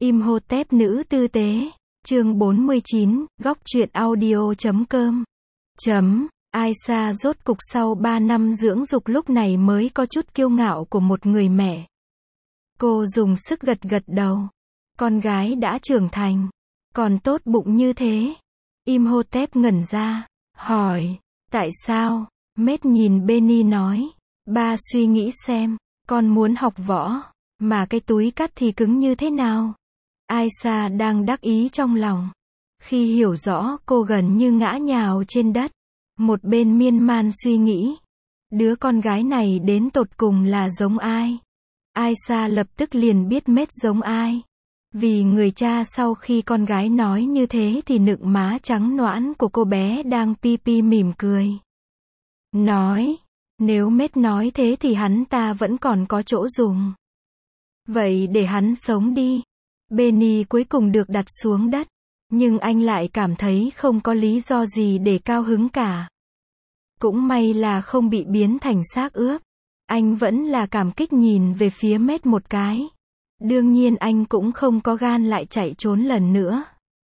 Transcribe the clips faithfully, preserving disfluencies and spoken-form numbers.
Imhotep nữ tư tế, chương bốn mươi chín, góc truyện audio chấm com. Chấm, Aisha rốt cục sau ba năm dưỡng dục lúc này mới có chút kiêu ngạo của một người mẹ. Cô dùng sức gật gật đầu. Con gái đã trưởng thành, còn tốt bụng như thế. Imhotep ngẩn ra, hỏi, tại sao? Mết nhìn Benny nói, ba suy nghĩ xem, con muốn học võ, mà cái túi cắt thì cứng như thế nào? Aisha đang đắc ý trong lòng. Khi hiểu rõ, cô gần như ngã nhào trên đất. Một bên miên man suy nghĩ, đứa con gái này đến tột cùng là giống ai? Aisha lập tức liền biết Mết giống ai. Vì người cha sau khi con gái nói như thế thì nựng má trắng nõn của cô bé đang pi pi mỉm cười. Nói, nếu Mết nói thế thì hắn ta vẫn còn có chỗ dùng. Vậy để hắn sống đi. Benny cuối cùng được đặt xuống đất, nhưng anh lại cảm thấy không có lý do gì để cao hứng cả. Cũng may là không bị biến thành xác ướp. Anh vẫn là cảm kích nhìn về phía Mết một cái. Đương nhiên anh cũng không có gan lại chạy trốn lần nữa.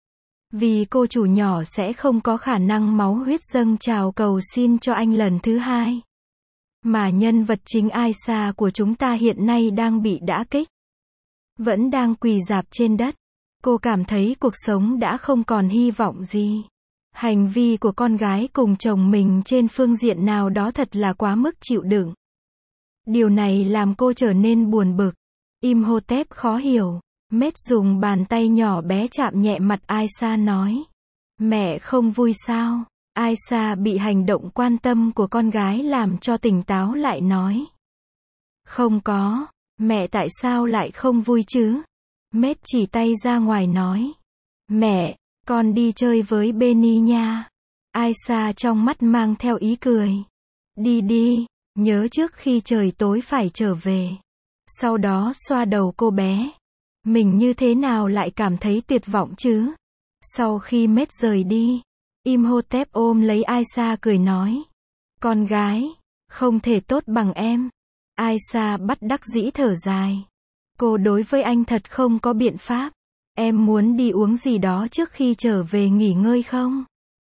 Vì cô chủ nhỏ sẽ không có khả năng máu huyết dâng trào cầu xin cho anh lần thứ hai. Mà nhân vật chính Aisha của chúng ta hiện nay đang bị đả kích. Vẫn đang quỳ rạp trên đất. Cô cảm thấy cuộc sống đã không còn hy vọng gì. Hành vi của con gái cùng chồng mình trên phương diện nào đó thật là quá mức chịu đựng. Điều này làm cô trở nên buồn bực. Imhotep khó hiểu. Mết dùng bàn tay nhỏ bé chạm nhẹ mặt Aisha nói. Mẹ không vui sao? Aisha bị hành động quan tâm của con gái làm cho tỉnh táo lại nói. Không có. Mẹ tại sao lại không vui chứ? Mết chỉ tay ra ngoài nói. Mẹ, con đi chơi với Benny nha. Aisha trong mắt mang theo ý cười. Đi đi, nhớ trước khi trời tối phải trở về. Sau đó xoa đầu cô bé. Mình như thế nào lại cảm thấy tuyệt vọng chứ? Sau khi Mết rời đi, Imhotep ôm lấy Aisha cười nói. Con gái, không thể tốt bằng em. Aisha bất đắc dĩ thở dài. Cô đối với anh thật không có biện pháp. Em muốn đi uống gì đó trước khi trở về nghỉ ngơi không?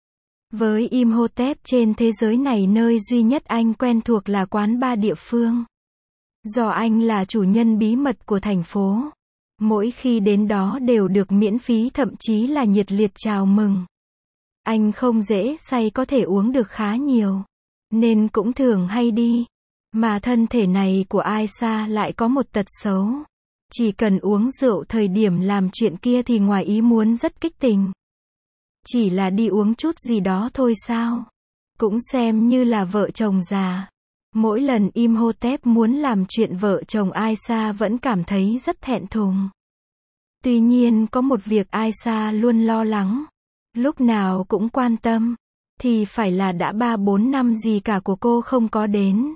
Với Imhotep trên thế giới này nơi duy nhất anh quen thuộc là quán bar địa phương. Do anh là chủ nhân bí mật của thành phố. Mỗi khi đến đó đều được miễn phí thậm chí là nhiệt liệt chào mừng. Anh không dễ say có thể uống được khá nhiều. Nên cũng thường hay đi. Mà thân thể này của Aisha lại có một tật xấu. Chỉ cần uống rượu thời điểm làm chuyện kia thì ngoài ý muốn rất kích tình. Chỉ là đi uống chút gì đó thôi sao? Cũng xem như là vợ chồng già. Mỗi lần Imhotep muốn làm chuyện vợ chồng Aisha vẫn cảm thấy rất thẹn thùng. Tuy nhiên có một việc Aisha luôn lo lắng. Lúc nào cũng quan tâm. Thì phải là đã ba bốn năm gì cả của cô không có đến.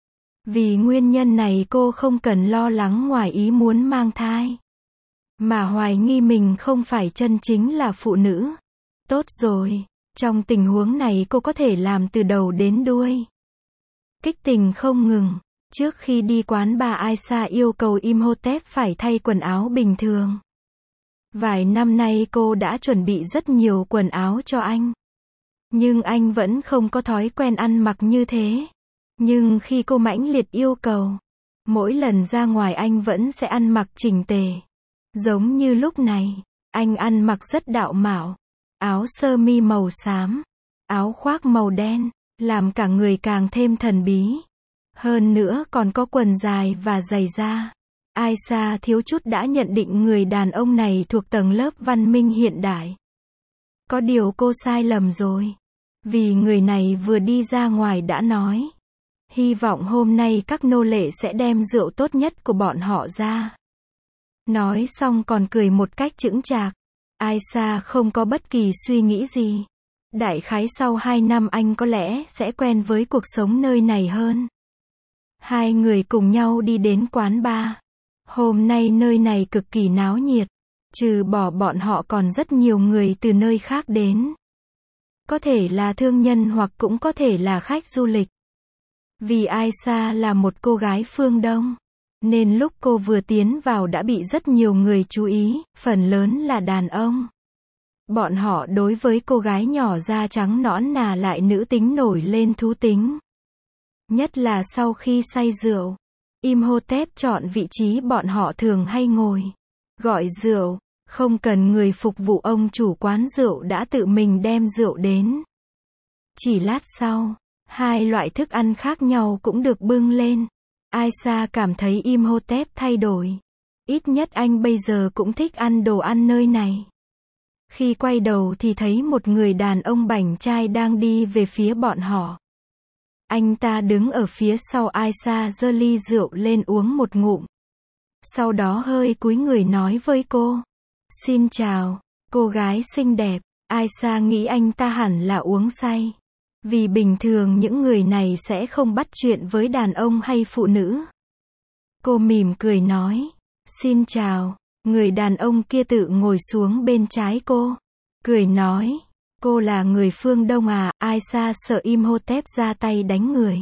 Vì nguyên nhân này cô không cần lo lắng ngoài ý muốn mang thai. Mà hoài nghi mình không phải chân chính là phụ nữ. Tốt rồi, trong tình huống này cô có thể làm từ đầu đến đuôi. Kích tình không ngừng. Trước khi đi quán bà Aisha yêu cầu Imhotep phải thay quần áo bình thường. Vài năm nay cô đã chuẩn bị rất nhiều quần áo cho anh. Nhưng anh vẫn không có thói quen ăn mặc như thế. Nhưng khi cô mãnh liệt yêu cầu, mỗi lần ra ngoài anh vẫn sẽ ăn mặc chỉnh tề. Giống như lúc này, anh ăn mặc rất đạo mạo. Áo sơ mi màu xám, áo khoác màu đen, làm cả người càng thêm thần bí. Hơn nữa còn có quần dài và giày da. Aisha thiếu chút đã nhận định người đàn ông này thuộc tầng lớp văn minh hiện đại. Có điều cô sai lầm rồi. Vì người này vừa đi ra ngoài đã nói. Hy vọng hôm nay các nô lệ sẽ đem rượu tốt nhất của bọn họ ra. Nói xong còn cười một cách chững chạc. Aisha không có bất kỳ suy nghĩ gì. Đại khái sau hai năm anh có lẽ sẽ quen với cuộc sống nơi này hơn. Hai người cùng nhau đi đến quán bar. Hôm nay nơi này cực kỳ náo nhiệt. Trừ bỏ bọn họ còn rất nhiều người từ nơi khác đến. Có thể là thương nhân hoặc cũng có thể là khách du lịch. Vì Aisha là một cô gái phương Đông. Nên lúc cô vừa tiến vào đã bị rất nhiều người chú ý, phần lớn là đàn ông. Bọn họ đối với cô gái nhỏ da trắng nõn nà lại nữ tính nổi lên thú tính. Nhất là sau khi say rượu. Imhotep chọn vị trí bọn họ thường hay ngồi. Gọi rượu, không cần người phục vụ, ông chủ quán rượu đã tự mình đem rượu đến. Chỉ lát sau, hai loại thức ăn khác nhau cũng được bưng lên. Aisha cảm thấy Imhotep thay đổi. Ít nhất anh bây giờ cũng thích ăn đồ ăn nơi này. Khi quay đầu thì thấy một người đàn ông bảnh trai đang đi về phía bọn họ. Anh ta đứng ở phía sau Aisha, giơ ly rượu lên uống một ngụm. Sau đó hơi cúi người nói với cô. Xin chào, cô gái xinh đẹp. Aisha nghĩ anh ta hẳn là uống say. Vì bình thường những người này sẽ không bắt chuyện với đàn ông hay phụ nữ. Cô mỉm cười nói. Xin chào. Người đàn ông kia tự ngồi xuống bên trái cô. Cười nói. Cô là người phương Đông à? Aisha sợ Imhotep ra tay đánh người.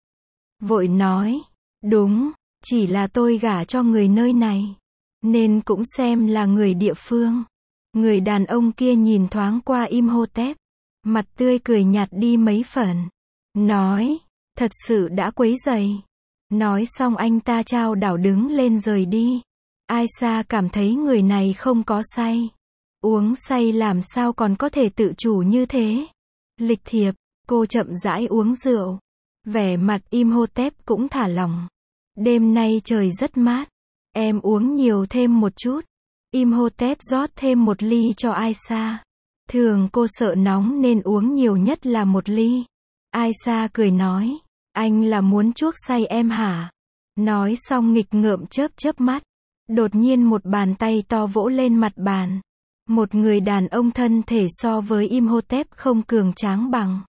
Vội nói. Đúng, chỉ là tôi gả cho người nơi này. Nên cũng xem là người địa phương. Người đàn ông kia nhìn thoáng qua Imhotep. Mặt tươi cười nhạt đi mấy phần. Nói. Thật sự đã quấy rầy. Nói xong anh ta chao đảo đứng lên rời đi. Aisha cảm thấy người này không có say. Uống say làm sao còn có thể tự chủ như thế. Lịch thiệp, cô chậm rãi uống rượu. Vẻ mặt Imhotep cũng thả lỏng. Đêm nay trời rất mát. Em uống nhiều thêm một chút. Imhotep rót thêm một ly cho Aisha. Thường cô sợ nóng nên uống nhiều nhất là một ly. Aisha cười nói. Anh là muốn chuốc say em hả? Nói xong nghịch ngợm chớp chớp mắt. Đột nhiên một bàn tay to vỗ lên mặt bàn. Một người đàn ông thân thể so với Imhotep không cường tráng bằng.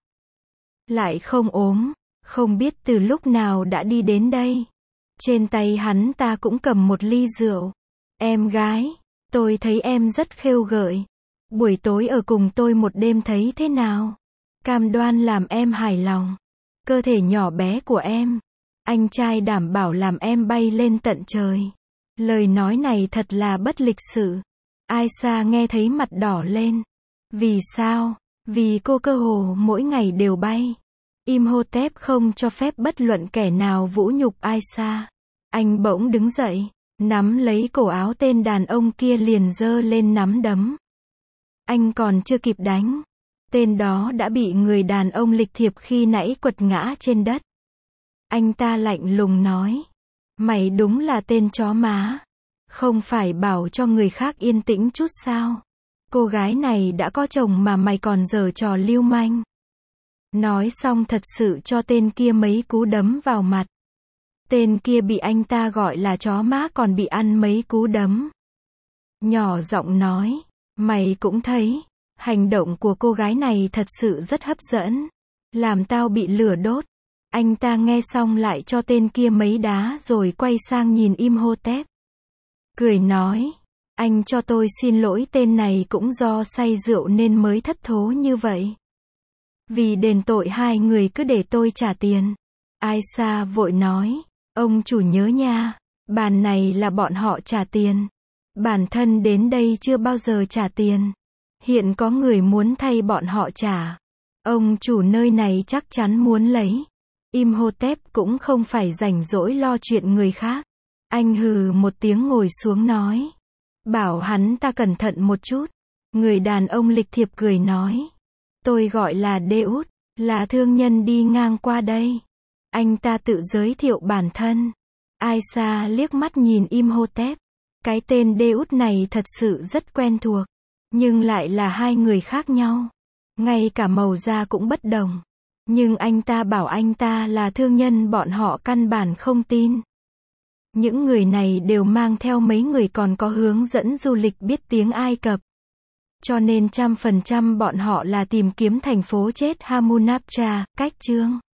Lại không ốm. Không biết từ lúc nào đã đi đến đây. Trên tay hắn ta cũng cầm một ly rượu. Em gái, tôi thấy em rất khêu gợi. Buổi tối ở cùng tôi một đêm thấy thế nào? Cam đoan làm em hài lòng. Cơ thể nhỏ bé của em. Anh trai đảm bảo làm em bay lên tận trời. Lời nói này thật là bất lịch sự. Aisha nghe thấy mặt đỏ lên. Vì sao? Vì cô cơ hồ mỗi ngày đều bay. Imhotep không cho phép bất luận kẻ nào vũ nhục Aisha. Anh bỗng đứng dậy, nắm lấy cổ áo tên đàn ông kia liền giơ lên nắm đấm. Anh còn chưa kịp đánh. Tên đó đã bị người đàn ông lịch thiệp khi nãy quật ngã trên đất. Anh ta lạnh lùng nói. Mày đúng là tên chó má. Không phải bảo cho người khác yên tĩnh chút sao? Cô gái này đã có chồng mà mày còn giở trò lưu manh. Nói xong thật sự cho tên kia mấy cú đấm vào mặt. Tên kia bị anh ta gọi là chó má còn bị ăn mấy cú đấm. Nhỏ giọng nói. Mày cũng thấy. Hành động của cô gái này thật sự rất hấp dẫn. Làm tao bị lửa đốt. Anh ta nghe xong lại cho tên kia mấy đá rồi quay sang nhìn Imhotep. Cười nói. Anh cho tôi xin lỗi, tên này cũng do say rượu nên mới thất thố như vậy. Vì đền tội hai người cứ để tôi trả tiền. Aisha vội nói. Ông chủ nhớ nha. Bàn này là bọn họ trả tiền. Bản thân đến đây chưa bao giờ trả tiền. Hiện có người muốn thay bọn họ trả. Ông chủ nơi này chắc chắn muốn lấy. Imhotep cũng không phải rảnh rỗi lo chuyện người khác. Anh hừ một tiếng ngồi xuống nói. Bảo hắn ta cẩn thận một chút. Người đàn ông lịch thiệp cười nói. Tôi gọi là Deus, là thương nhân đi ngang qua đây. Anh ta tự giới thiệu bản thân. Aisha liếc mắt nhìn Imhotep. Cái tên Deus này thật sự rất quen thuộc. Nhưng lại là hai người khác nhau. Ngay cả màu da cũng bất đồng. Nhưng anh ta bảo anh ta là thương nhân, bọn họ căn bản không tin. Những người này đều mang theo mấy người còn có hướng dẫn du lịch biết tiếng Ai Cập. Cho nên trăm phần trăm bọn họ là tìm kiếm thành phố chết Hamunaptra, cách chương.